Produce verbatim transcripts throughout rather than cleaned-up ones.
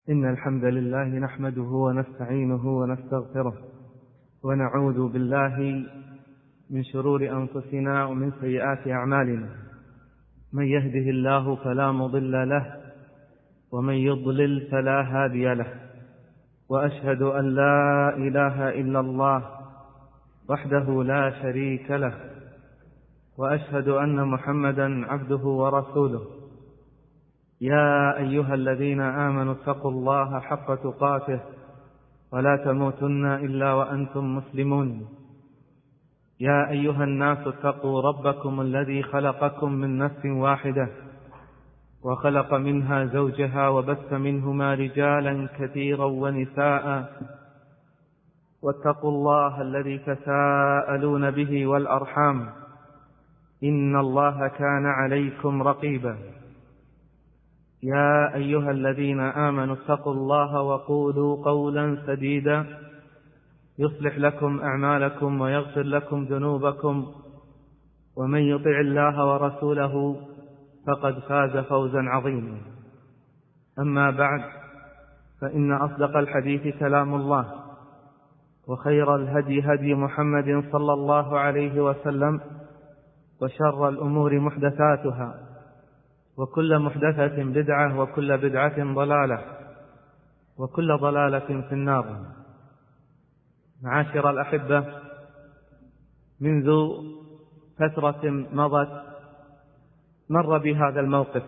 إن الحمد لله نحمده ونستعينه ونستغفره ونعوذ بالله من شرور أنفسنا ومن سيئات أعمالنا. من يهده الله فلا مضل له ومن يضلل فلا هادي له، وأشهد أن لا إله إلا الله وحده لا شريك له، وأشهد أن محمدا عبده ورسوله. يا أيها الذين آمنوا اتقوا الله حق تقاته ولا تموتن إلا وأنتم مسلمون. يا أيها الناس اتقوا ربكم الذي خلقكم من نفس واحدة وخلق منها زوجها وبث منهما رجالا كثيرا ونساء، واتقوا الله الذي تساءلون به والأرحام إن الله كان عليكم رقيبا. يا أيها الذين آمنوا اتقوا الله وقولوا قولا سديدا يصلح لكم أعمالكم ويغفر لكم ذنوبكم، ومن يطع الله ورسوله فقد فاز فوزا عظيما. أما بعد، فإن أصدق الحديث كلام الله، وخير الهدي هدي محمد صلى الله عليه وسلم، وشر الأمور محدثاتها، وكل محدثة بدعة، وكل بدعة ضلالة، وكل ضلالة في النار. معاشر الأحبة، منذ فترة مضت مر بهذا الموقف،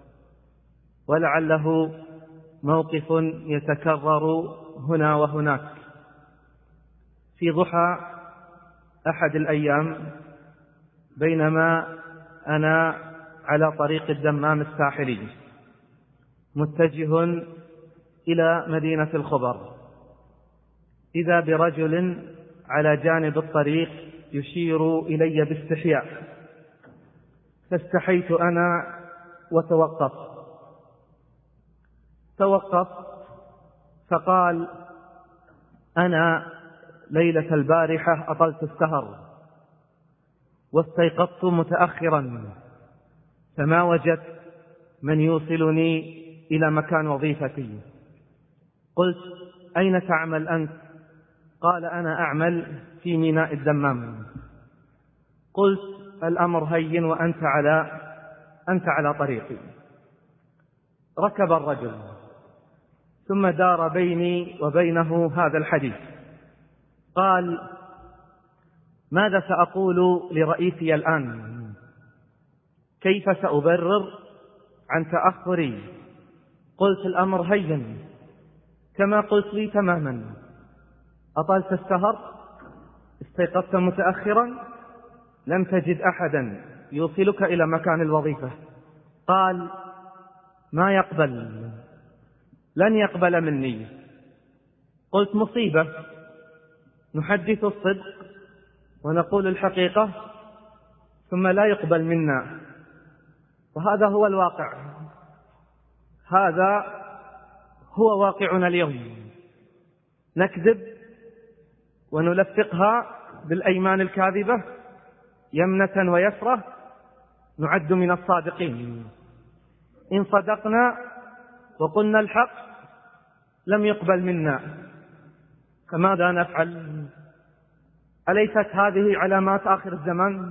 ولعله موقف يتكرر هنا وهناك. في ضحى أحد الأيام، بينما أنا على طريق الدمام الساحلي متجه إلى مدينة الخبر، إذا برجل على جانب الطريق يشير إلي باستحياء، فاستحيت أنا وتوقفت توقفت فقال: أنا ليلة البارحة أطلت السهر واستيقظت متأخرا، فما وجدت من يوصلني إلى مكان وظيفتي. قلت: أين تعمل أنت؟ قال: أنا أعمل في ميناء الدمام. قلت: الأمر هين وأنت على أنت على طريقي. ركب الرجل، ثم دار بيني وبينه هذا الحديث. قال: ماذا سأقول لرئيسي الآن؟ كيف سأبرر عن تأخري؟ قلت: الأمر هين كما قلت لي تماما. أطلت السهر، استيقظت متأخرا، لم تجد أحدا يوصلك إلى مكان الوظيفة. قال: ما يقبل، لن يقبل مني. قلت: مصيبة، نحدث الصدق ونقول الحقيقة ثم لا يقبل منا، وهذا هو الواقع، هذا هو واقعنا اليوم. نكذب ونلفقها بالأيمان الكاذبة يمنة ويسرة، نعد من الصادقين. إن صدقنا وقلنا الحق لم يقبل منا، فماذا نفعل؟ أليست هذه علامات آخر الزمان؟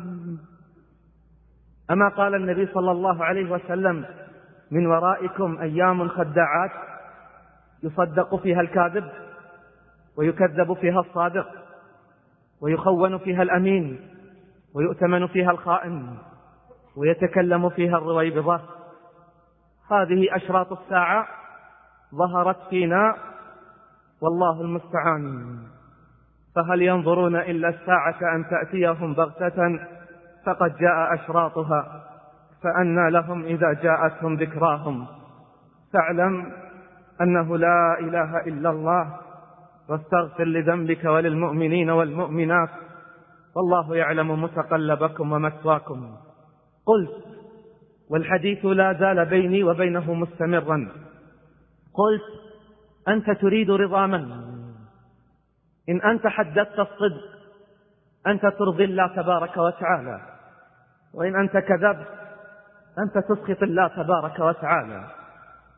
أما قال النبي صلى الله عليه وسلم: من ورائكم أيام خداعات يصدق فيها الكاذب ويكذب فيها الصادق ويخون فيها الأمين ويؤتمن فيها الخائن ويتكلم فيها الرويبضة. هذه أشراط الساعة ظهرت فينا، والله المستعان. فهل ينظرون إلا الساعة أن تأتيهم بغتة فقد جاء أشراطها، فأنى لهم إذا جاءتهم ذكراهم. فاعلم أنه لا إله إلا الله، واستغفر لذنبك وللمؤمنين والمؤمنات، والله يعلم متقلبكم ومثواكم. قلت، والحديث لا زال بيني وبينه مستمرا، قلت: أنت تريد رضا من؟ إن أنت حدثت الصدق أنت ترضي الله تبارك وتعالى، وإن أنت كذبت أنت تسخط الله تبارك وتعالى.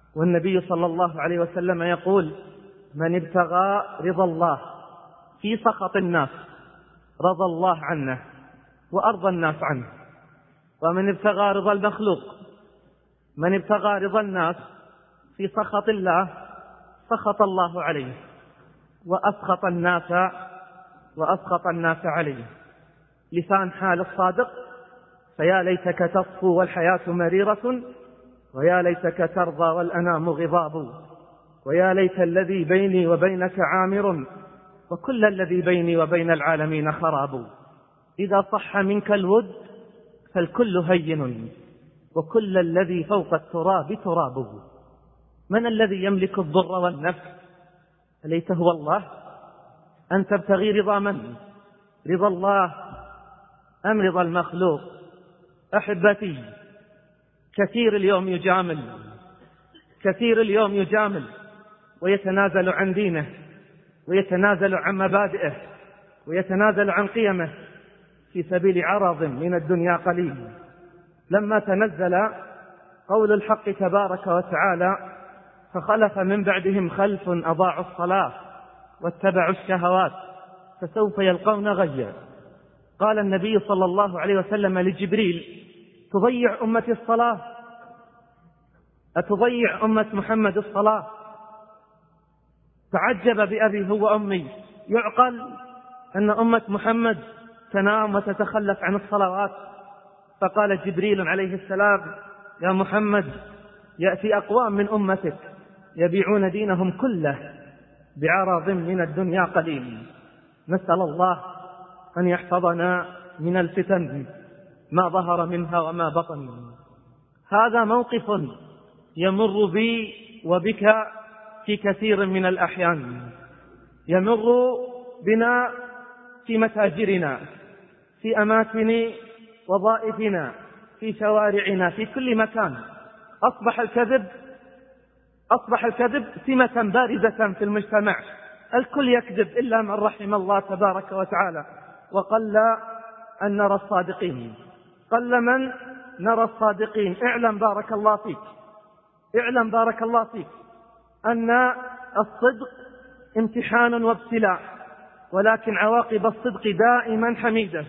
والنبي صلى الله عليه وسلم يقول: من ابتغى رضا الله في سخط الناس رضى الله عنه وأرضى الناس عنه، ومن ابتغى رضا المخلوق من ابتغى رضا الناس في سخط الله سخط الله عليه وأسخط الناس وأسخط الناس عليه. لسان حال الصادق: فيا ليتك تصفو والحياة مريرة، ويا ليتك ترضى والأنام غضاب، ويا ليت الذي بيني وبينك عامر، وكل الذي بيني وبين العالمين خراب. إذا صح منك الود فالكل هين، وكل الذي فوق التراب تراب. من الذي يملك الضر والنفع؟ أليس هو الله؟ أن تبتغي رضا من؟ رضا الله أم رضا المخلوق؟ أحبتي، كثير اليوم يجامل كثير اليوم يجامل ويتنازل عن دينه، ويتنازل عن مبادئه، ويتنازل عن قيمه في سبيل عرض من الدنيا قليل. لما تنزل قول الحق تبارك وتعالى: فخلف من بعدهم خلف أضاعوا الصلاة واتبعوا الشهوات فسوف يلقون غيا، قال النبي صلى الله عليه وسلم لجبريل: تضيع أمتي الصلاة؟ أتضيع أمة محمد الصلاة؟ تعجب بأبي هو أمي، يعقل أن أمة محمد تنام وتتخلف عن الصلوات؟ فقال جبريل عليه السلام: يا محمد، يأتي أقوام من أمتك يبيعون دينهم كله بعرض من الدنيا قليل. نسأل الله أن يحفظنا من الفتن ما ظهر منها وما بطن. هذا موقف يمر بي وبك في كثير من الأحيان، يمر بنا في متاجرنا، في أماكن وظائفنا، في شوارعنا، في كل مكان. أصبح الكذب أصبح الكذب سمة بارزة في المجتمع، الكل يكذب إلا من رحم الله تبارك وتعالى، وقل أن نرى الصادقين، قل من نرى الصادقين. اعلم بارك الله فيك اعلم بارك الله فيك أن الصدق امتحان وابتلاء، ولكن عواقب الصدق دائما حميدة.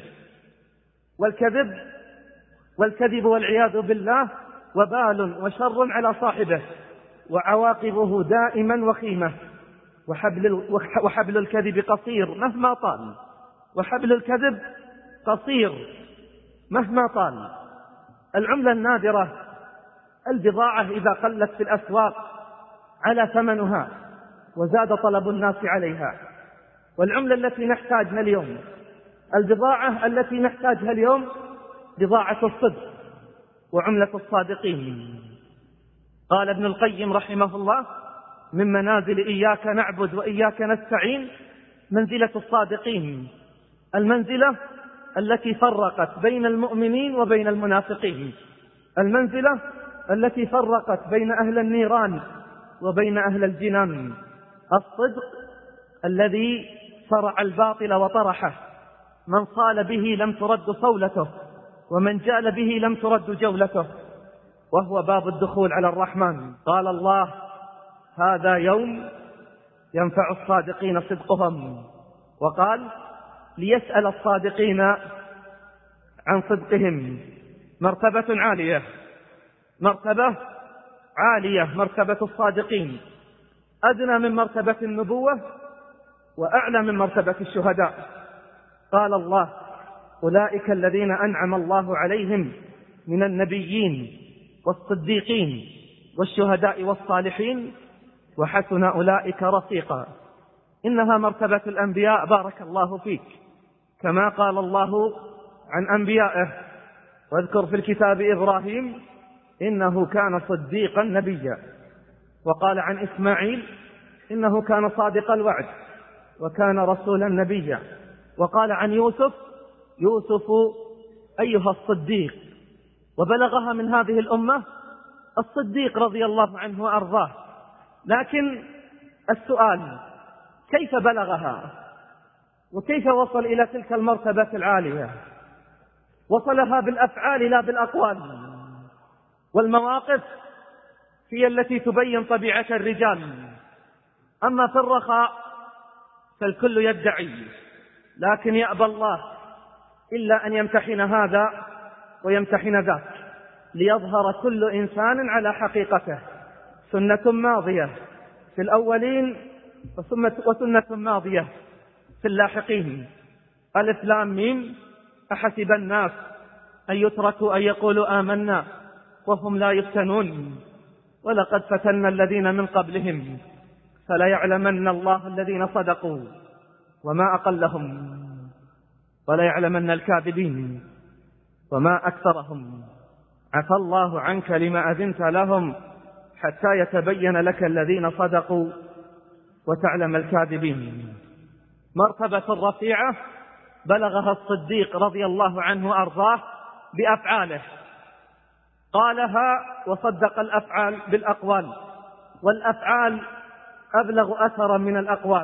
والكذب والكذب والعياذ بالله وبال وشر على صاحبه، وعواقبه دائما وخيمة. وحبل, وحبل الكذب قصير مهما طال، وحبل الكذب قصير مهما طال. العملة النادرة، البضاعة إذا قلت في الأسواق على ثمنها وزاد طلب الناس عليها. والعملة التي نحتاجها اليوم، البضاعة التي نحتاجها اليوم بضاعة الصدق وعملة الصادقين. قال ابن القيم رحمه الله: من منازل إياك نعبد وإياك نستعين منزلة الصادقين، المنزلة التي فرقت بين المؤمنين وبين المنافقين، المنزلة التي فرقت بين أهل النيران وبين أهل الجنان. الصدق الذي صرع الباطل وطرحه، من صال به لم ترد صولته، ومن جال به لم ترد جولته، وهو باب الدخول على الرحمن. قال الله: هذا يوم ينفع الصادقين صدقهم، وقال: ليسأل الصادقين عن صدقهم. مرتبة عالية مرتبة عالية مرتبة الصادقين، أدنى من مرتبة النبوة وأعلى من مرتبة الشهداء. قال الله: أولئك الذين أنعم الله عليهم من النبيين والصديقين والشهداء والصالحين وحسن أولئك رفيقا. إنها مرتبة الأنبياء بارك الله فيك، كما قال الله عن أنبيائه: واذكر في الكتاب إبراهيم إنه كان صديقا نبيا. وقال عن إسماعيل: إنه كان صادق الوعد وكان رسولا نبيا. وقال عن يوسف: يوسف أيها الصديق. وبلغها من هذه الأمة الصديق رضي الله عنه وأرضاه. لكن السؤال: كيف بلغها؟ وكيف وصل إلى تلك المرتبة العالية؟ وصلها بالأفعال لا بالأقوال، والمواقف هي التي تبين طبيعة الرجال. أما في الرخاء فالكل يدعي، لكن يأبى الله إلا أن يمتحن هذا ويمتحن ذاك ليظهر كل إنسان على حقيقته. سنة ماضية في الأولين وسنة ماضية في اللاحقين. ألف لام ميم، أحسب الناس أن يتركوا أن يقولوا آمنا وهم لا يفتنون ولقد فتنا الذين من قبلهم فلا يعلمن الله الذين صدقوا وما أقلهم ولا يعلمن الكاذبين وما أكثرهم. عفى الله عنك لما أذنت لهم حتى يتبين لك الذين صدقوا وتعلم الكاذبين. مرتبة رفيعة بلغها الصديق رضي الله عنه وأرضاه بأفعاله، قالها وصدق الأفعال بالأقوال، والأفعال أبلغ أثرا من الأقوال.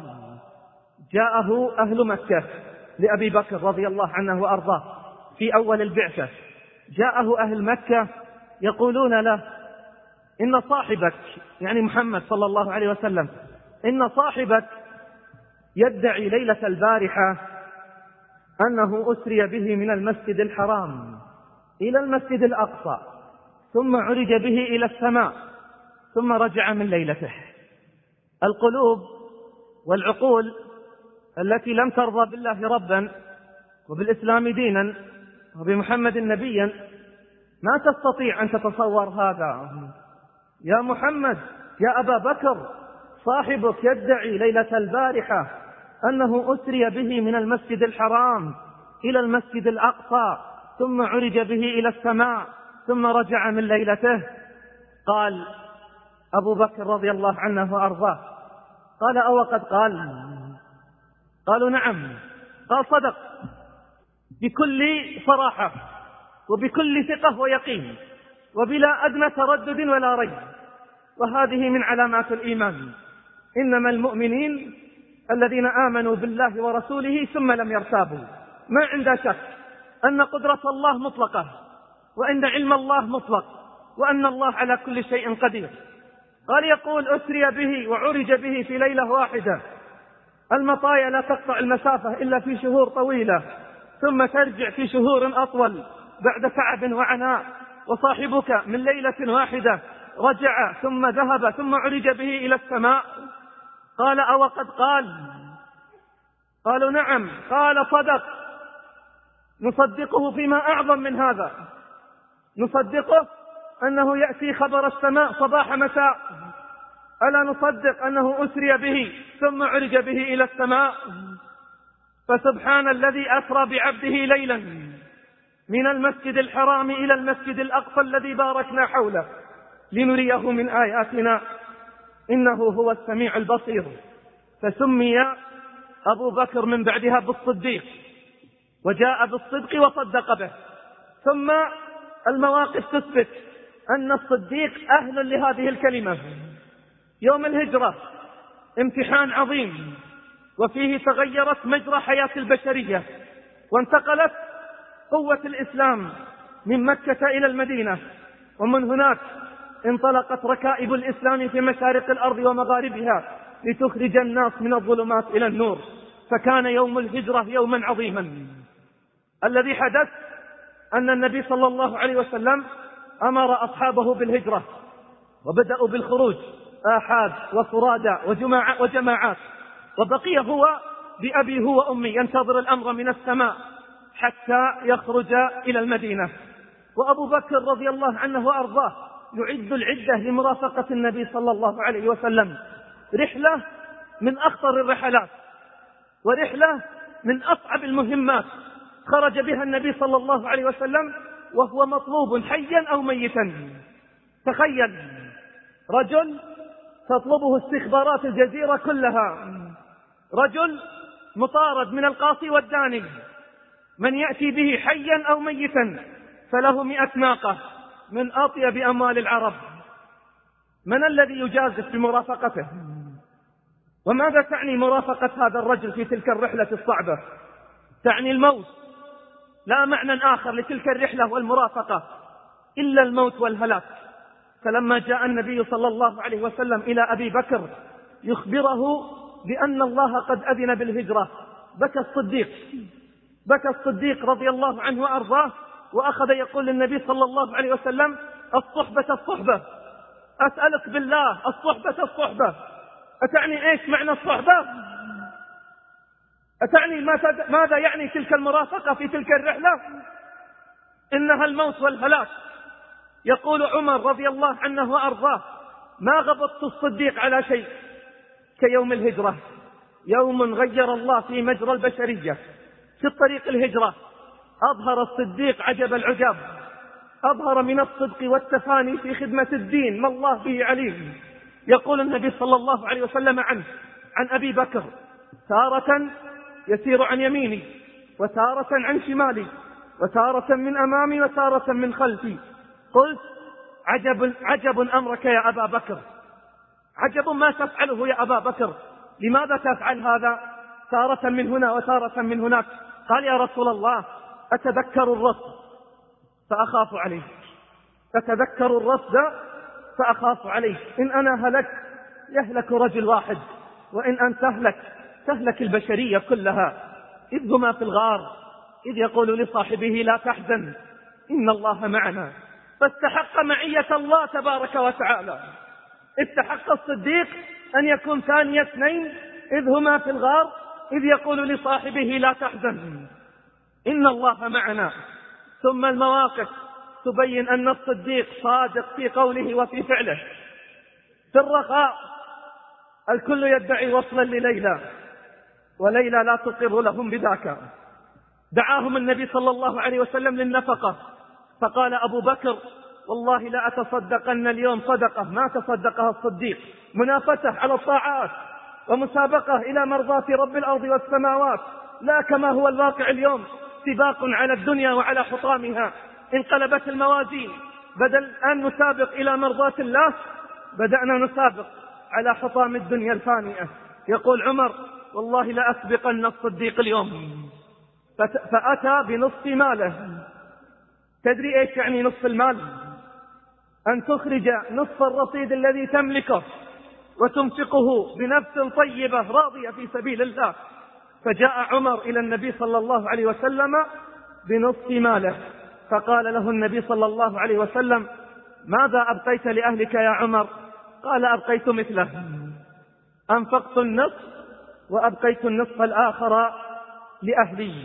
جاءه أهل مكة لأبي بكر رضي الله عنه وأرضاه في أول البعثة، جاءه أهل مكة يقولون له إن صاحبك يعني محمد صلى الله عليه وسلم إن صاحبك يدعي ليلة البارحة أنه أسري به من المسجد الحرام إلى المسجد الأقصى ثم عرج به إلى السماء ثم رجع من ليلته. القلوب والعقول التي لم ترضى بالله ربا وبالإسلام دينا وبمحمد نبيا ما تستطيع أن تتصور هذا. يا محمد يا أبا بكر، صاحبك يدعي ليلة البارحة أنه أسري به من المسجد الحرام إلى المسجد الأقصى ثم عرج به إلى السماء ثم رجع من ليلته. قال أبو بكر رضي الله عنه وأرضاه قال أو قد قال؟ قالوا نعم. قال صدق بكل صراحة وبكل ثقة ويقين وبلا أدنى تردد ولا ريب. وهذه من علامات الإيمان. إنما المؤمنين الذين آمنوا بالله ورسوله ثم لم يرتابوا، ما عنده شك أن قدرة الله مطلقة وأن علم الله مطلق وأن الله على كل شيء قدير. قال يقول أسري به وعرج به في ليلة واحدة، المطايا لا تقطع المسافة إلا في شهور طويلة ثم ترجع في شهور أطول بعد تعب وعناء، وصاحبك من ليلة واحدة رجع ثم ذهب ثم عرج به إلى السماء. قال أو قد قال؟ قالوا نعم. قال صدق، نصدقه فيما أعظم من هذا، نصدقه أنه يأتي خبر السماء صباح مساء. ألا نصدق أنه أسري به ثم عرج به إلى السماء؟ فسبحان الذي أسرى بعبده ليلا من المسجد الحرام إلى المسجد الأقصى الذي باركنا حوله لنريه من آياتنا إنه هو السميع البصير. فسمي أبو بكر من بعدها بالصديق، وجاء بالصدق وصدق به. ثم المواقف تثبت أن الصديق أهل لهذه الكلمة. يوم الهجرة امتحان عظيم، وفيه تغيرت مجرى حياة البشرية، وانتقلت قوة الإسلام من مكة إلى المدينة، ومن هناك انطلقت ركائب الإسلام في مشارق الأرض ومغاربها لتخرج الناس من الظلمات إلى النور. فكان يوم الهجرة يوما عظيما. الذي حدث أن النبي صلى الله عليه وسلم أمر أصحابه بالهجرة، وبدأوا بالخروج آحاد وفرادى وجماعات، وبقي هو بأبي هو أمي ينتظر الأمر من السماء حتى يخرج إلى المدينة. وأبو بكر رضي الله عنه وأرضاه يعد العدة لمرافقة النبي صلى الله عليه وسلم. رحلة من أخطر الرحلات، ورحلة من أصعب المهمات خرج بها النبي صلى الله عليه وسلم وهو مطلوب حيا أو ميتا. تخيل رجل تطلبه استخبارات الجزيرة كلها، رجل مطارد من القاصي والداني، من يأتي به حيا أو ميتا فله مئة ناقة من أطيب أموال العرب. من الذي يجازف بمرافقته؟ وماذا تعني مرافقة هذا الرجل في تلك الرحلة الصعبة؟ تعني الموت، لا معنى آخر لتلك الرحلة والمرافقة إلا الموت والهلاك. فلما جاء النبي صلى الله عليه وسلم إلى أبي بكر يخبره بأن الله قد أذن بالهجرة بكى الصديق بكى الصديق رضي الله عنه وأرضاه، وأخذ يقول للنبي صلى الله عليه وسلم: الصحبة الصحبة، أسألك بالله الصحبة الصحبة. أتعني إيش معنى الصحبة؟ أتعني ماذا يعني تلك المرافقة في تلك الرحلة؟ إنها الموت والهلاك. يقول عمر رضي الله عنه وأرضاه: ما غبطت الصديق على شيء كيوم الهجرة، يوم غير الله في مجرى البشرية. في الطريق الهجرة أظهر الصديق عجب العجاب، أظهر من الصدق والتفاني في خدمة الدين ما الله به عليم. يقول النبي صلى الله عليه وسلم عنه عن أبي بكر: تارة يسير عن يميني، وتارة عن شمالي، وتارة من أمامي، وتارة من خلفي. قلت: عجب, عجب أمرك يا أبا بكر، عجب ما تفعله يا أبا بكر، لماذا تفعل هذا تارة من هنا وتارة من هناك؟ قال: يا رسول الله، أتذكر الرصد فأخاف عليه، أتذكر الرصد فأخاف عليه. إن أنا هلك يهلك رجل واحد، وإن أن تهلك تهلك البشرية كلها. إذ هما في الغار إذ يقول لصاحبه: لا تحزن إن الله معنا. فاستحق معية الله تبارك وتعالى. استحق الصديق أن يكون ثاني اثنين إذ هما في الغار إذ يقول لصاحبه: لا تحزن إن الله معنا. ثم المواقف تبين أن الصديق صادق في قوله وفي فعله. في الرخاء الكل يدعي وصلا لليلى، وليلى لا تقر لهم بذاك. دعاهم النبي صلى الله عليه وسلم للنفقة، فقال أبو بكر: والله لا أتصدقن اليوم صدقة ما تصدقها الصديق، منافسة على الطاعات ومسابقة إلى مرضاة رب الأرض والسماوات، لا كما هو الواقع اليوم، سباق على الدنيا وعلى حطامها. انقلبت الموازين، بدل أن نسابق إلى مرضاة الله بدأنا نسابق على حطام الدنيا الفانية. يقول عمر: والله لا أسبقن الصديق اليوم. فأتى بنصف ماله. تدري إيش يعني نصف المال؟ أن تخرج نصف الرصيد الذي تملكه وتنفقه بنفس طيبة راضية في سبيل الله. فجاء عمر إلى النبي صلى الله عليه وسلم بنصف ماله، فقال له النبي صلى الله عليه وسلم: ماذا أبقيت لأهلك يا عمر؟ قال: أبقيت مثله، أنفقت النصف وأبقيت النصف الآخر لأهلي.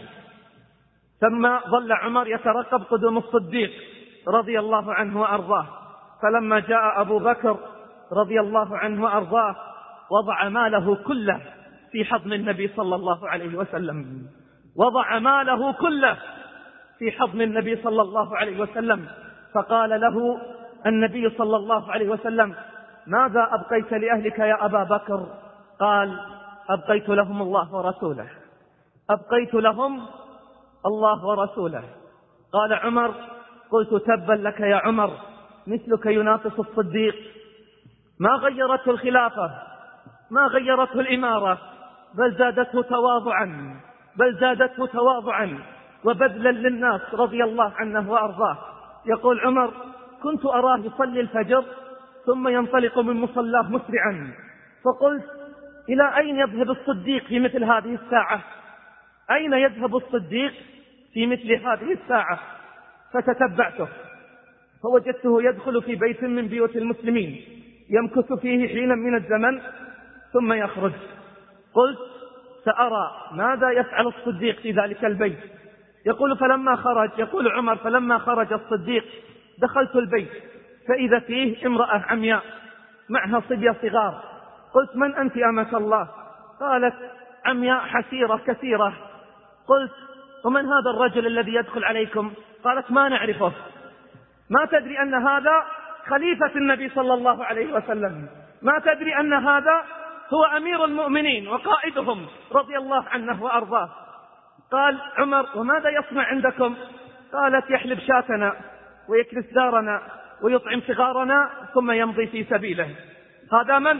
ثم ظل عمر يترقب قدوم الصديق رضي الله عنه وأرضاه. فلما جاء أبو بكر رضي الله عنه وأرضاه وضع ماله كله في حضن النبي صلى الله عليه وسلم، وضع ماله كله في حضن النبي صلى الله عليه وسلم. فقال له النبي صلى الله عليه وسلم: ماذا أبقيت لأهلك يا أبا بكر؟ قال: أبقيت لهم الله ورسوله، أبقيت لهم الله ورسوله. قال عمر: قلت: تبا لك يا عمر، مثلك ينافس الصديق. ما غيرته الخلافة، ما غيرته الإمارة، بل زادته تواضعا، بل زادته تواضعا وبذلا للناس رضي الله عنه وأرضاه. يقول عمر: كنت أراه يصلي الفجر ثم ينطلق من مصلاه مسرعا، فقلت: إلى أين يذهب الصديق في مثل هذه الساعة؟ أين يذهب الصديق في مثل هذه الساعة؟ فتتبعته فوجدته يدخل في بيت من بيوت المسلمين، يمكث فيه حينا من الزمن ثم يخرج. قلت: سأرى ماذا يفعل الصديق في ذلك البيت. يقول: فلما خرج، يقول عمر: فلما خرج الصديق دخلت البيت فإذا فيه امرأة عمياء معها صبية صغار. قلت: من أنت أمة الله؟ قالت: عمياء حسيرة كثيرة. قلت: ومن هذا الرجل الذي يدخل عليكم؟ قالت: ما نعرفه. ما تدري أن هذا خليفة النبي صلى الله عليه وسلم؟ ما تدري أن هذا هو أمير المؤمنين وقائدهم رضي الله عنه وأرضاه؟ قال عمر: وماذا يصنع عندكم؟ قالت: يحلب شاتنا ويكنس دارنا ويطعم صغارنا ثم يمضي في سبيله. هذا من؟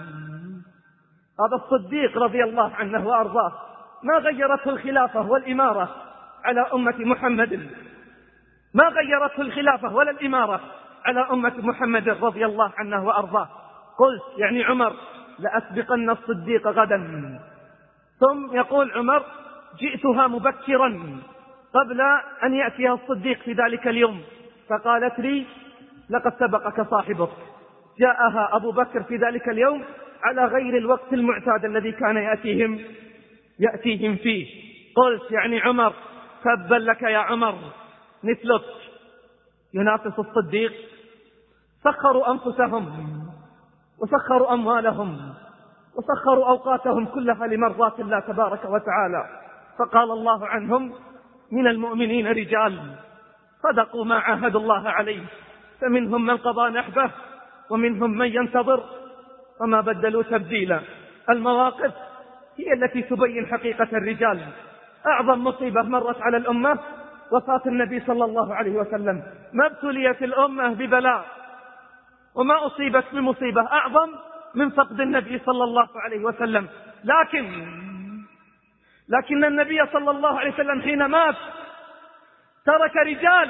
هذا الصديق رضي الله عنه وأرضاه. ما غيرته الخلافة والإمارة على أمة محمد، ما غيرته الخلافة ولا الإمارة على أمة محمد رضي الله عنه وأرضاه. قلت يعني عمر لأسبقن الصديق غدا. ثم يقول عمر جئتها مبكرا قبل أن يأتيها الصديق في ذلك اليوم، فقالت لي لقد سبقك صاحبك. جاءها أبو بكر في ذلك اليوم على غير الوقت المعتاد الذي كان يأتيهم يأتيهم فيه. قلت يعني عمر تبا لك يا عمر، مثلك ينافس الصديق. سخروا أنفسهم وسخروا أموالهم وسخروا أوقاتهم كلها لمرضاة الله تبارك وتعالى. فقال الله عنهم من المؤمنين رجال صدقوا ما عاهدوا الله عليه، فمنهم من قضى نحبه ومنهم من ينتظر وما بدلوا تبديلا. المواقف هي التي تبين حقيقة الرجال. أعظم مصيبة مرت على الأمة وفاة النبي صلى الله عليه وسلم. ما ابتليت الأمة ببلاء وما أصيبت بمصيبة أعظم من فقد النبي صلى الله عليه وسلم. لكن لكن النبي صلى الله عليه وسلم حين مات ترك رجال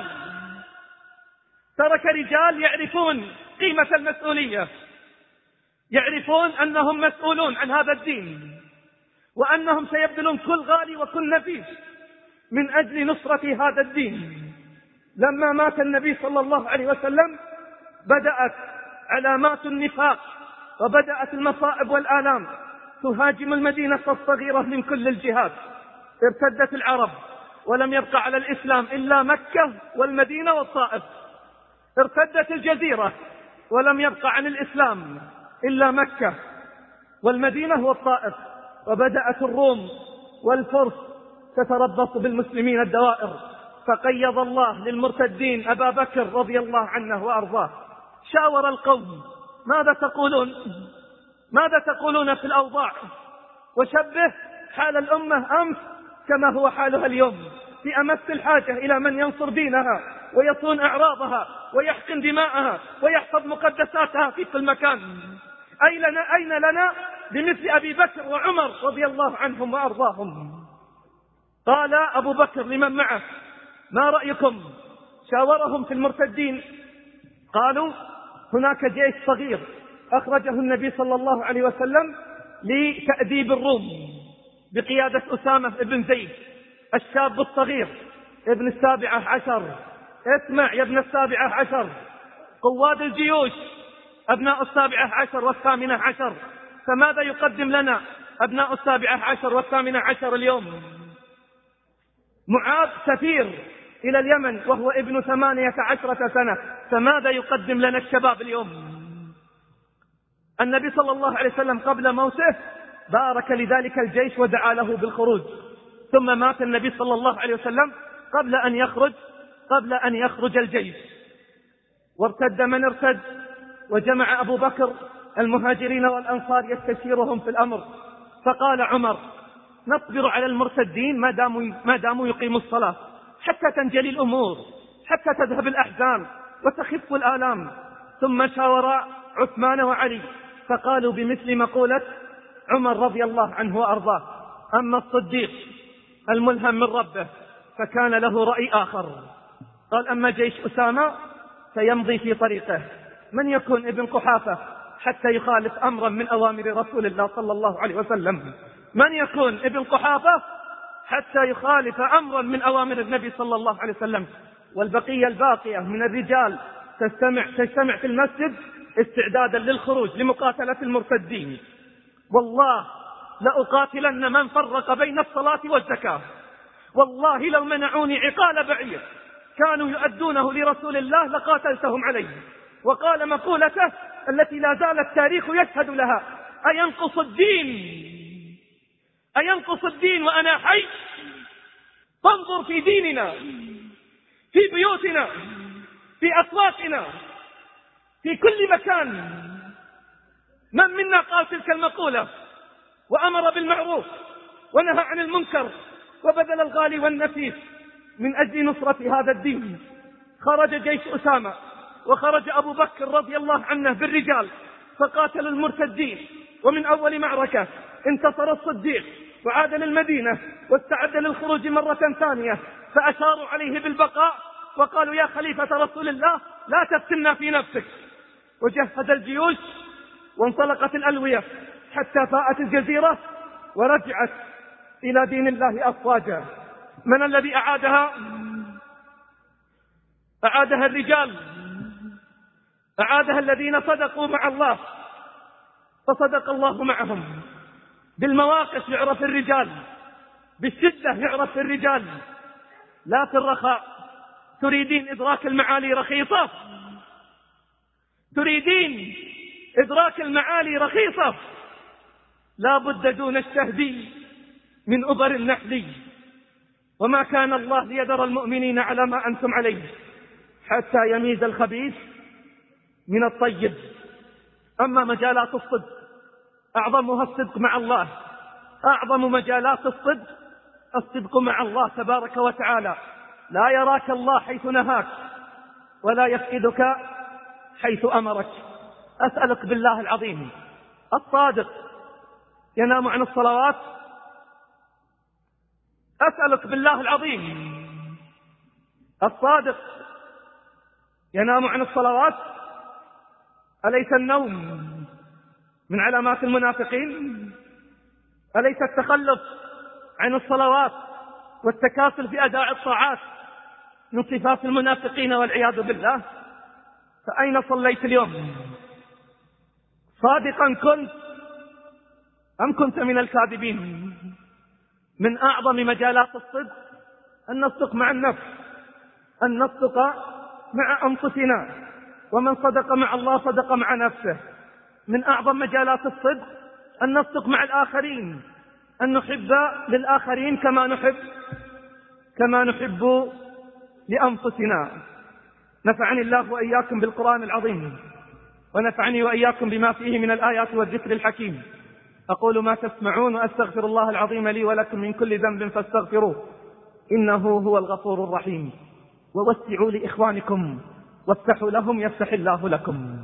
ترك رجال يعرفون قيمة المسؤولية، يعرفون أنهم مسؤولون عن هذا الدين وأنهم سيبذلون كل غالي وكل نفيس من أجل نصرة هذا الدين. لما مات النبي صلى الله عليه وسلم بدأت علامات النفاق وبدأت المصائب والآلام تهاجم المدينة الصغيرة من كل الجهات. ارتدت العرب ولم يبقى على الإسلام إلا مكة والمدينة والطائف. ارتدت الجزيرة ولم يبقى عن الإسلام إلا مكة والمدينة والطائف. وبدأت الروم والفرس تتربص بالمسلمين الدوائر. فقيض الله للمرتدين أبا بكر رضي الله عنه وأرضاه. شاور القوم ماذا تقولون ماذا تقولون في الأوضاع، وشبه حال الأمة أمس كما هو حالها اليوم، في أمس الحاجة إلى من ينصر دينها ويصون أعراضها ويحقن دماءها ويحفظ مقدساتها في كل مكان. أين لنا, أين لنا بمثل أبي بكر وعمر رضي الله عنهم وأرضاهم؟ قال أبو بكر لمن معه ما رأيكم؟ شاورهم في المرتدين. قالوا هناك جيش صغير أخرجه النبي صلى الله عليه وسلم لتأديب الروم بقيادة أسامة بن زيد الشاب الصغير ابن السابعة عشر. اسمع يا ابن السابعة عشر، قواد الجيوش أبناء السابعة عشر والثامنة عشر. فماذا يقدم لنا أبناء السابعة عشر والثامنة عشر اليوم؟ معاذ سفير إلى اليمن وهو ابن ثمانية عشرة سنة، فماذا يقدم لنا الشباب اليوم؟ النبي صلى الله عليه وسلم قبل موته بارك لذلك الجيش ودعا له بالخروج، ثم مات النبي صلى الله عليه وسلم قبل أن يخرج قبل أن يخرج الجيش. وارتد من ارتد، وجمع أبو بكر المهاجرين والأنصار يستشيرهم في الأمر. فقال عمر نصبر على المرتدين ما داموا, ما داموا يقيموا الصلاة حتى تنجلي الأمور، حتى تذهب الأحزان وتخف الآلام. ثم شاور عثمان وعلي فقالوا بمثل مقولة عمر رضي الله عنه وأرضاه. أما الصديق الملهم من ربه فكان له رأي آخر، قال أما جيش أسامة سيمضي في طريقه. من يكون ابن قحافة حتى يخالف أمرا من أوامر رسول الله صلى الله عليه وسلم؟ من يكون ابن قحافة حتى يخالف أمرا من أوامر النبي صلى الله عليه وسلم؟ والبقية الباقية من الرجال تجتمع, تجتمع في المسجد استعدادا للخروج لمقاتلة المرتدين. والله لأقاتلن من فرق بين الصلاة والزكاة. والله لو منعوني عقال بعير كانوا يؤدونه لرسول الله لقاتلتهم عليه. وقال مقولته التي لا زال التاريخ يشهد لها: أينقص الدين أينقص الدين وأنا حي؟ فانظر في ديننا، في بيوتنا، في أسواقنا، في كل مكان. من منا قال تلك المقولة وأمر بالمعروف ونهى عن المنكر وبذل الغالي والنفيس من أجل نصرة هذا الدين؟ خرج جيش أسامة وخرج أبو بكر رضي الله عنه بالرجال فقاتل المرتدين. ومن أول معركة انتصر الصديق وعاد للمدينة واستعد للخروج مرة ثانية، فأشاروا عليه بالبقاء وقالوا: يا خليفة رسول الله لا تفتنا في نفسك. وجهز الجيوش وانطلقت الألوية حتى فاءت الجزيرة ورجعت إلى دين الله أفواجا. من الذي أعادها؟ أعادها الرجال، أعادها الذين صدقوا مع الله فصدق الله معهم. بالمواقف يعرف الرجال، بالشدة يعرف الرجال، لا في الرخاء. تريدين إدراك المعالي رخيصة؟ تريدين إدراك المعالي رخيصة؟ لا بد دون الشهد من أبر النحل. وما كان الله ليذر المؤمنين على ما أنتم عليه حتى يميز الخبيث من الطيب. أما مجالات الصدق أعظمها الصدق مع الله. أعظم مجالات الصدق الصدق مع الله تبارك وتعالى. لا يراك الله حيث نهاك ولا يفقدك حيث أمرك. أسألك بالله العظيم، الصادق ينام عن الصلوات؟ أسألك بالله العظيم، الصادق ينام عن الصلوات؟ أليس النوم من علامات المنافقين؟ أليس التخلف عن الصلوات والتكاسل في أداء الطاعات من صفات المنافقين والعياذ بالله؟ فأين صليت اليوم؟ صادقا كنت أم كنت من الكاذبين؟ من أعظم مجالات الصدق أن نصدق مع النفس، أن نصدق مع أنفسنا. ومن صدق مع الله صدق مع نفسه. من أعظم مجالات الصدق أن نصدق مع الآخرين، أن نحب للآخرين كما نحب كما نحب لأنفسنا. نفعني الله وإياكم بالقرآن العظيم، ونفعني وإياكم بما فيه من الآيات والذكر الحكيم. أقول ما تسمعون وأستغفر الله العظيم لي ولكم من كل ذنب فاستغفروه إنه هو الغفور الرحيم. ووسعوا لإخوانكم وافتحوا لهم يفتح الله لكم.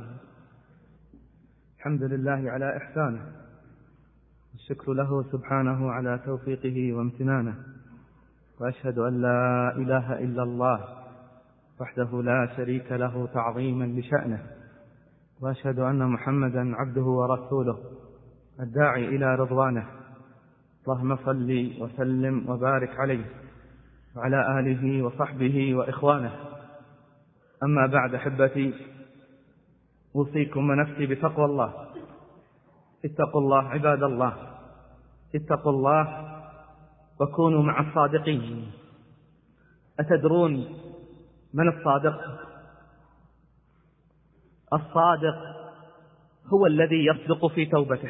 الحمد لله على إحسانه، الشكر له سبحانه على توفيقه وامتنانه، وأشهد أن لا إله إلا الله وحده لا شريك له تعظيما لشأنه، وأشهد أن محمدا عبده ورسوله الداعي إلى رضوانه. اللهم صل وسلم وبارك عليه وعلى آله وصحبه وإخوانه. أما بعد أحبتي، أوصيكم ونفسي بتقوى الله. اتقوا الله عباد الله، اتقوا الله وكونوا مع الصادقين. أتدرون من الصادق؟ الصادق هو الذي يصدق في توبته.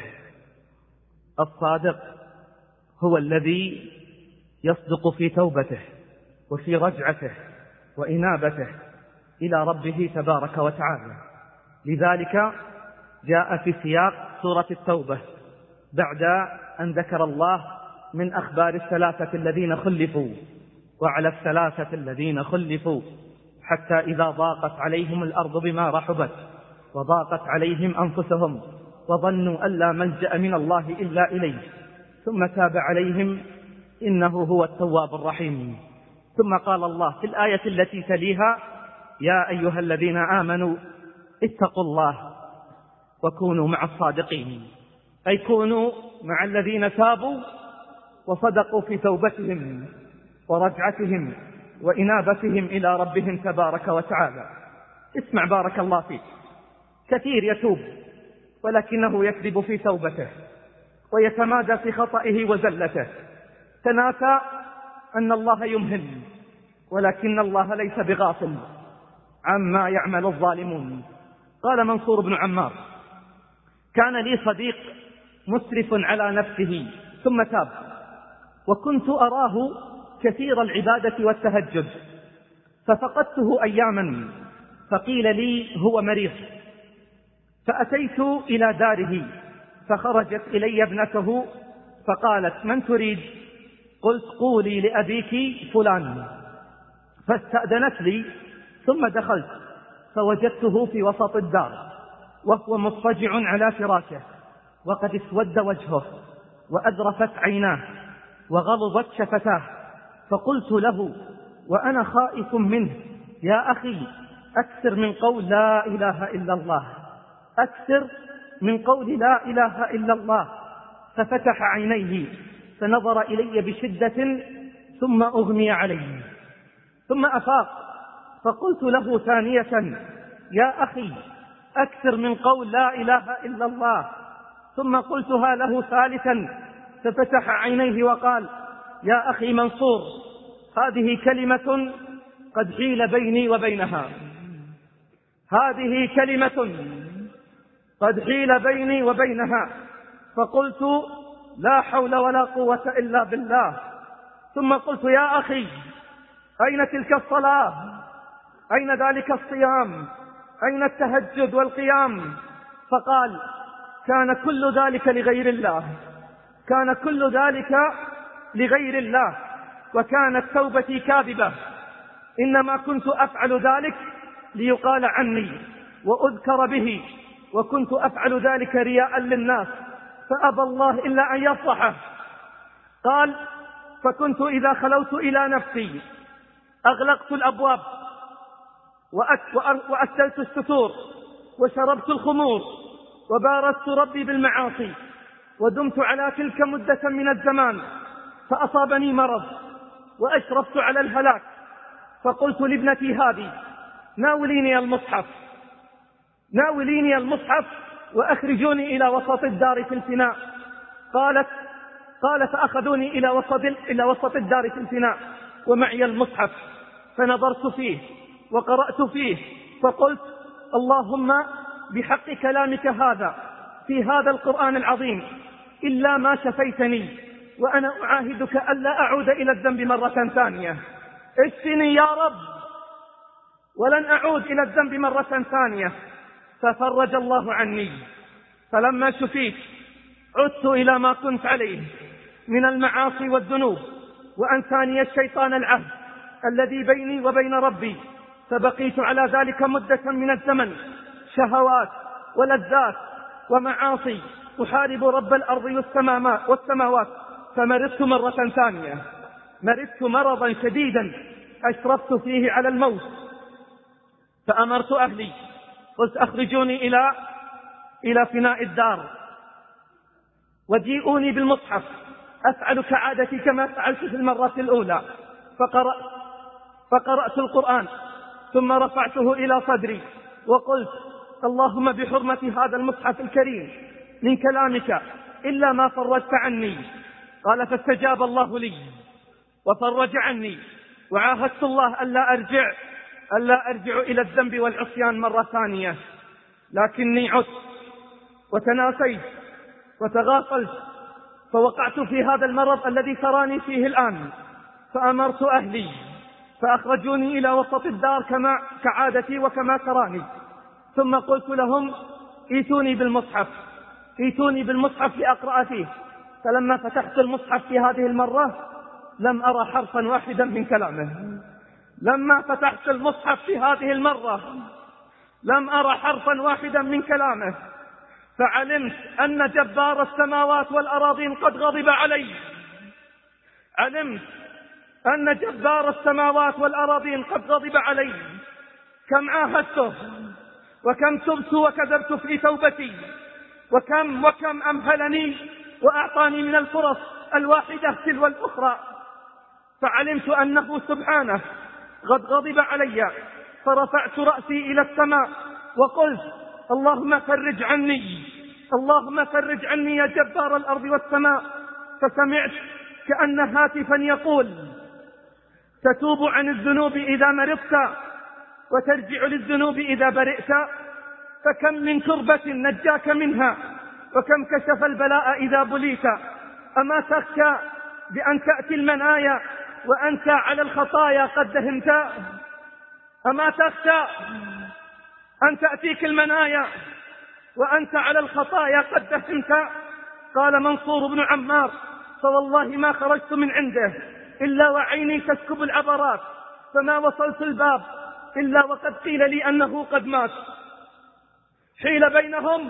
الصادق هو الذي يصدق في توبته وفي رجعته وإنابته إلى ربه تبارك وتعالى. لذلك جاء في سياق سورة التوبة بعد أن ذكر الله من أخبار الثلاثة الذين خلفوا، وعلى الثلاثة الذين خلفوا حتى إذا ضاقت عليهم الأرض بما رحبت وضاقت عليهم أنفسهم وظنوا أن لا ملجأ من الله إلا إليه ثم تاب عليهم إنه هو التواب الرحيم. ثم قال الله في الآية التي تليها: يا أيها الذين آمنوا اتقوا الله وكونوا مع الصادقين، أي كونوا مع الذين تابوا وصدقوا في توبتهم ورجعتهم وإنابتهم إلى ربهم تبارك وتعالى. اسمع بارك الله فيك، كثير يتوب ولكنه يكذب في توبته ويتمادى في خطئه وزلته، تناسى أن الله يمهل، ولكن الله ليس بغافل عما يعمل الظالمون. قال منصور بن عمار: كان لي صديق مسرف على نفسه ثم تاب، وكنت أراه كثير العبادة والتهجد، ففقدته أياما فقيل لي هو مريض، فأتيت إلى داره فخرجت إلي ابنته فقالت: من تريد؟ قلت: قولي لأبيك فلان. فاستأذنت لي ثم دخلت فوجدته في وسط الدار وهو مضطجع على فراشه وقد اسود وجهه وأذرفت عيناه وغلظت شفتاه، فقلت له وأنا خائف منه: يا أخي أكثر من قول لا إله إلا الله، أكثر من قول لا إله إلا الله. ففتح عينيه فنظر إلي بشدة ثم أغمي عليه، ثم أفاق فقلت له ثانية: يا أخي أكثر من قول لا إله إلا الله. ثم قلتها له ثالثا ففتح عينيه وقال: يا أخي منصور، هذه كلمة قد حيل بيني وبينها، هذه كلمة قد حيل بيني وبينها. فقلت: لا حول ولا قوة إلا بالله. ثم قلت: يا أخي أين تلك الصلاة؟ أين ذلك الصيام؟ أين التهجد والقيام؟ فقال: كان كل ذلك لغير الله، كان كل ذلك لغير الله، وكانت توبتي كاذبة، إنما كنت أفعل ذلك ليقال عني وأذكر به، وكنت أفعل ذلك رياء للناس، فأبى الله إلا أن يصلحه. قال: فكنت إذا خلوت إلى نفسي أغلقت الأبواب وأسلت الستور وشربت الخمور وبارزت ربي بالمعاصي، ودمت على تلك مدة من الزمان، فأصابني مرض وأشرفت على الهلاك. فقلت لابنتي هذه: ناوليني المصحف، ناوليني المصحف وأخرجوني إلى وسط الدار في الفناء. قالت قال فأخذوني إلى وسط, إلى وسط الدار في الفناء ومعي المصحف، فنظرت فيه وقرأت فيه، فقلت: اللهم بحق كلامك هذا في هذا القرآن العظيم إلا ما شفيتني، وأنا أعاهدك ألا أعود إلى الذنب مرة ثانية. اشفني يا رب ولن أعود إلى الذنب مرة ثانية. ففرج الله عني، فلما شفيت عدت إلى ما كنت عليه من المعاصي والذنوب، وأنساني الشيطان العهد الذي بيني وبين ربي، فبقيت على ذلك مدة من الزمن، شهوات ولذات ومعاصي، أحارب رب الأرض والسماوات. فمرضت مرة ثانية، مرضت مرضا شديدا أشرفت فيه على الموت، فأمرت أهلي قلت: أخرجوني إلى إلى فناء الدار وجيئوني بالمصحف أفعل كعادتي كما فعلت في المرة الأولى. فقرأت, فقرأت القرآن ثم رفعته إلى صدري وقلت: اللهم بحرمة هذا المصحف الكريم من كلامك إلا ما فرجت عني. قال: فاستجاب الله لي وفرج عني، وعاهدت الله ألا أرجع ألا أرجع إلى الذنب والعصيان مرة ثانية. لكني عدت وتناسيت وتغافلت، فوقعت في هذا المرض الذي تراني فيه الآن. فأمرت أهلي فأخرجوني إلى وسط الدار كما كعادتي وكما تراني، ثم قلت لهم: ائتوني بالمصحف، ائتوني بالمصحف لأقرأ فيه. فلما فتحت المصحف في هذه المرة لم أرى حرفا واحدا من كلامه. لما فتحت المصحف في هذه المرة لم أرى حرفا واحدا من كلامه، فعلمت أن جبار السماوات والأراضين قد غضب علي. علمت أن جبار السماوات والأراضين قد غضب علي. كم عاهدته وكم تبت وكذبت في توبتي، وكم وكم أمهلني وأعطاني من الفرص الواحدة تلو الأخرى، فعلمت أنه سبحانه قد غضب علي. فرفعت رأسي إلى السماء وقلت: اللهم فرج عني، اللهم فرج عني يا جبار الأرض والسماء. فسمعت كأن هاتفا يقول: تتوب عن الذنوب إذا مرضت وترجع للذنوب إذا برئت، فكم من كربة نجاك منها وكم كشف البلاء إذا بليت. أما تخشى بأن تأتي المنايا وأنت على الخطايا قد دهمت؟ أما تخشى أن تأتيك المنايا وأنت على الخطايا قد دهمت؟ قال منصور بن عمار: فوالله ما خرجت من عنده إلا وعيني تسكب العبرات، فما وصلت الباب إلا وقد قيل لي أنه قد مات. حيل بينهم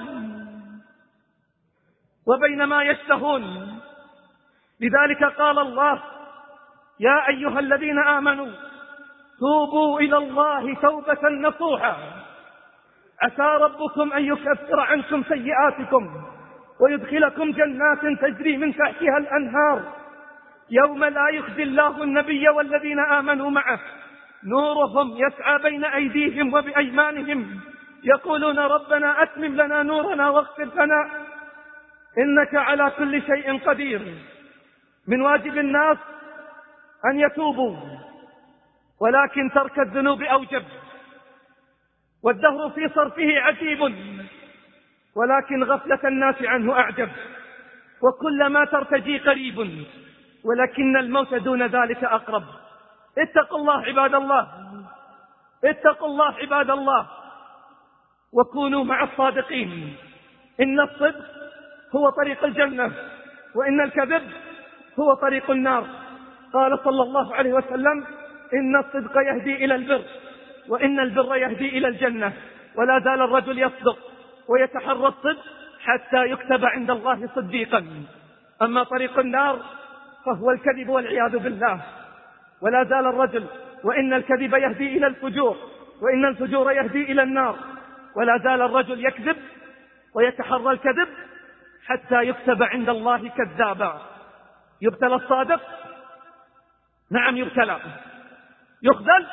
وبين ما يشتهون. لذلك قال الله: يا أيها الذين آمنوا توبوا إلى الله توبة نصوحا عسى ربكم أن يكفر عنكم سيئاتكم ويدخلكم جنات تجري من تحتها الأنهار يوم لا يخزي الله النبي والذين آمنوا معه نورهم يسعى بين أيديهم وبأيمانهم يقولون ربنا أتمم لنا نورنا واغفر لنا إنك على كل شيء قدير. من واجب الناس أن يتوبوا، ولكن ترك الذنوب أوجب، والدهر في صرفه عجيب، ولكن غفلة الناس عنه أعجب، وكلما ترتجي قريب، ولكن الموت دون ذلك أقرب. اتقوا الله عباد الله، اتقوا الله عباد الله، وكونوا مع الصادقين. إن الصدق هو طريق الجنة، وإن الكذب هو طريق النار. قال صلى الله عليه وسلم إن الصدق يهدي إلى البر، وإن البر يهدي إلى الجنة. ولا زال الرجل يصدق ويتحرى الصدق حتى يكتب عند الله صديقا. أما طريق النار فهو الكذب والعياذ بالله. ولا زال الرجل وإن الكذب يهدي إلى الفجور، وإن الفجور يهدي إلى النار. ولا زال الرجل يكذب ويتحرى الكذب حتى يكتب عند الله كذابا. يبتلى الصادق، نعم يبتلى. يخذل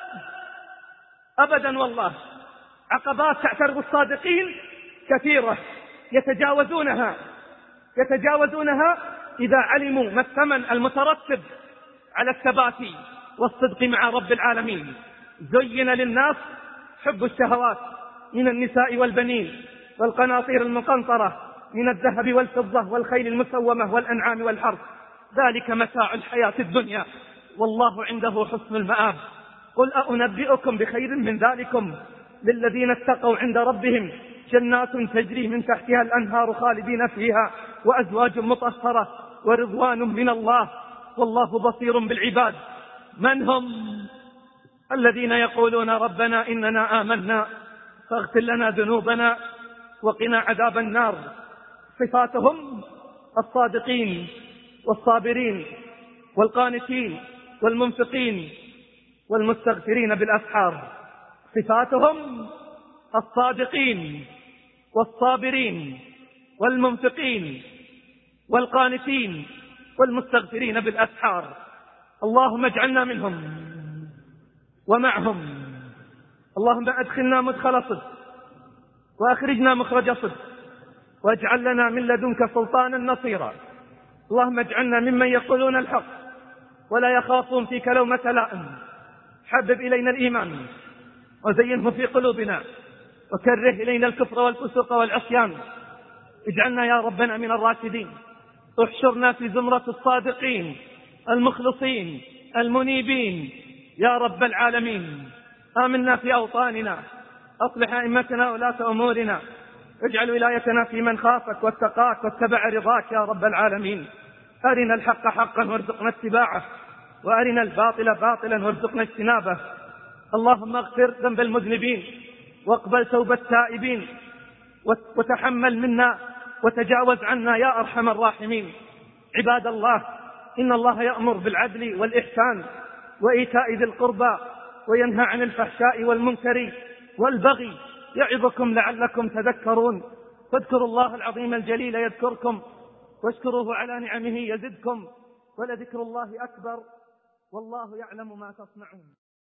أبدا والله. عقبات تعترض الصادقين كثيرة يتجاوزونها يتجاوزونها إذا علموا ما الثمن المترتب على الثبات والصدق مع رب العالمين. زين للناس حب الشهوات من النساء والبنين والقناطير المقنطرة من الذهب والفضة والخيل المسومة والأنعام والحرث، ذلك متاع الحياة الدنيا والله عنده حسن المآب. قل أنبئكم بخير من ذلكم للذين اتقوا عند ربهم جنات تجري من تحتها الأنهار خالدين فيها وأزواج مطهرة ورضوان من الله والله بصير بالعباد. من هم الذين يقولون ربنا إننا آمنا فاغفر لنا ذنوبنا وقنا عذاب النار؟ صفاتهم الصادقين والصابرين والقانتين والمنفقين والمستغفرين بالأسحار. صفاتهم الصادقين والصابرين والمنفقين والقانتين والمستغفرين بالأسحار. اللهم اجعلنا منهم ومعهم. اللهم أدخلنا مدخل صدق وأخرجنا مخرج صدق، واجعل لنا من لدنك سلطانا نصيرا. اللهم اجعلنا ممن يقولون الحق ولا يخافون فيك لومة لائم. حبب إلينا الإيمان وزينه في قلوبنا وكره إلينا الكفر والفسوق والعصيان. اجعلنا يا ربنا من الراشدين. احشرنا في زمرة الصادقين المخلصين المنيبين يا رب العالمين. آمنا في أوطاننا، أصلح أئمتنا ولاة أمورنا، اجعل ولايتنا في من خافك واتقاك واتبع رضاك يا رب العالمين. أرنا الحق حقا وارزقنا اتباعه، وأرنا الباطل باطلا وارزقنا اجتنابه. اللهم اغفر ذنب المذنبين واقبل توبة التائبين، وتحمل منا وتجاوز عنا يا أرحم الراحمين. عباد الله، إن الله يأمر بالعدل والإحسان وإيتاء ذي القربى وينهى عن الفحشاء والمنكر والبغي، يعظكم لعلكم تذكرون. فاذكروا الله العظيم الجليل يذكركم، واشكروه على نعمه يزدكم، ولذكر الله أكبر، والله يعلم ما تصنعون.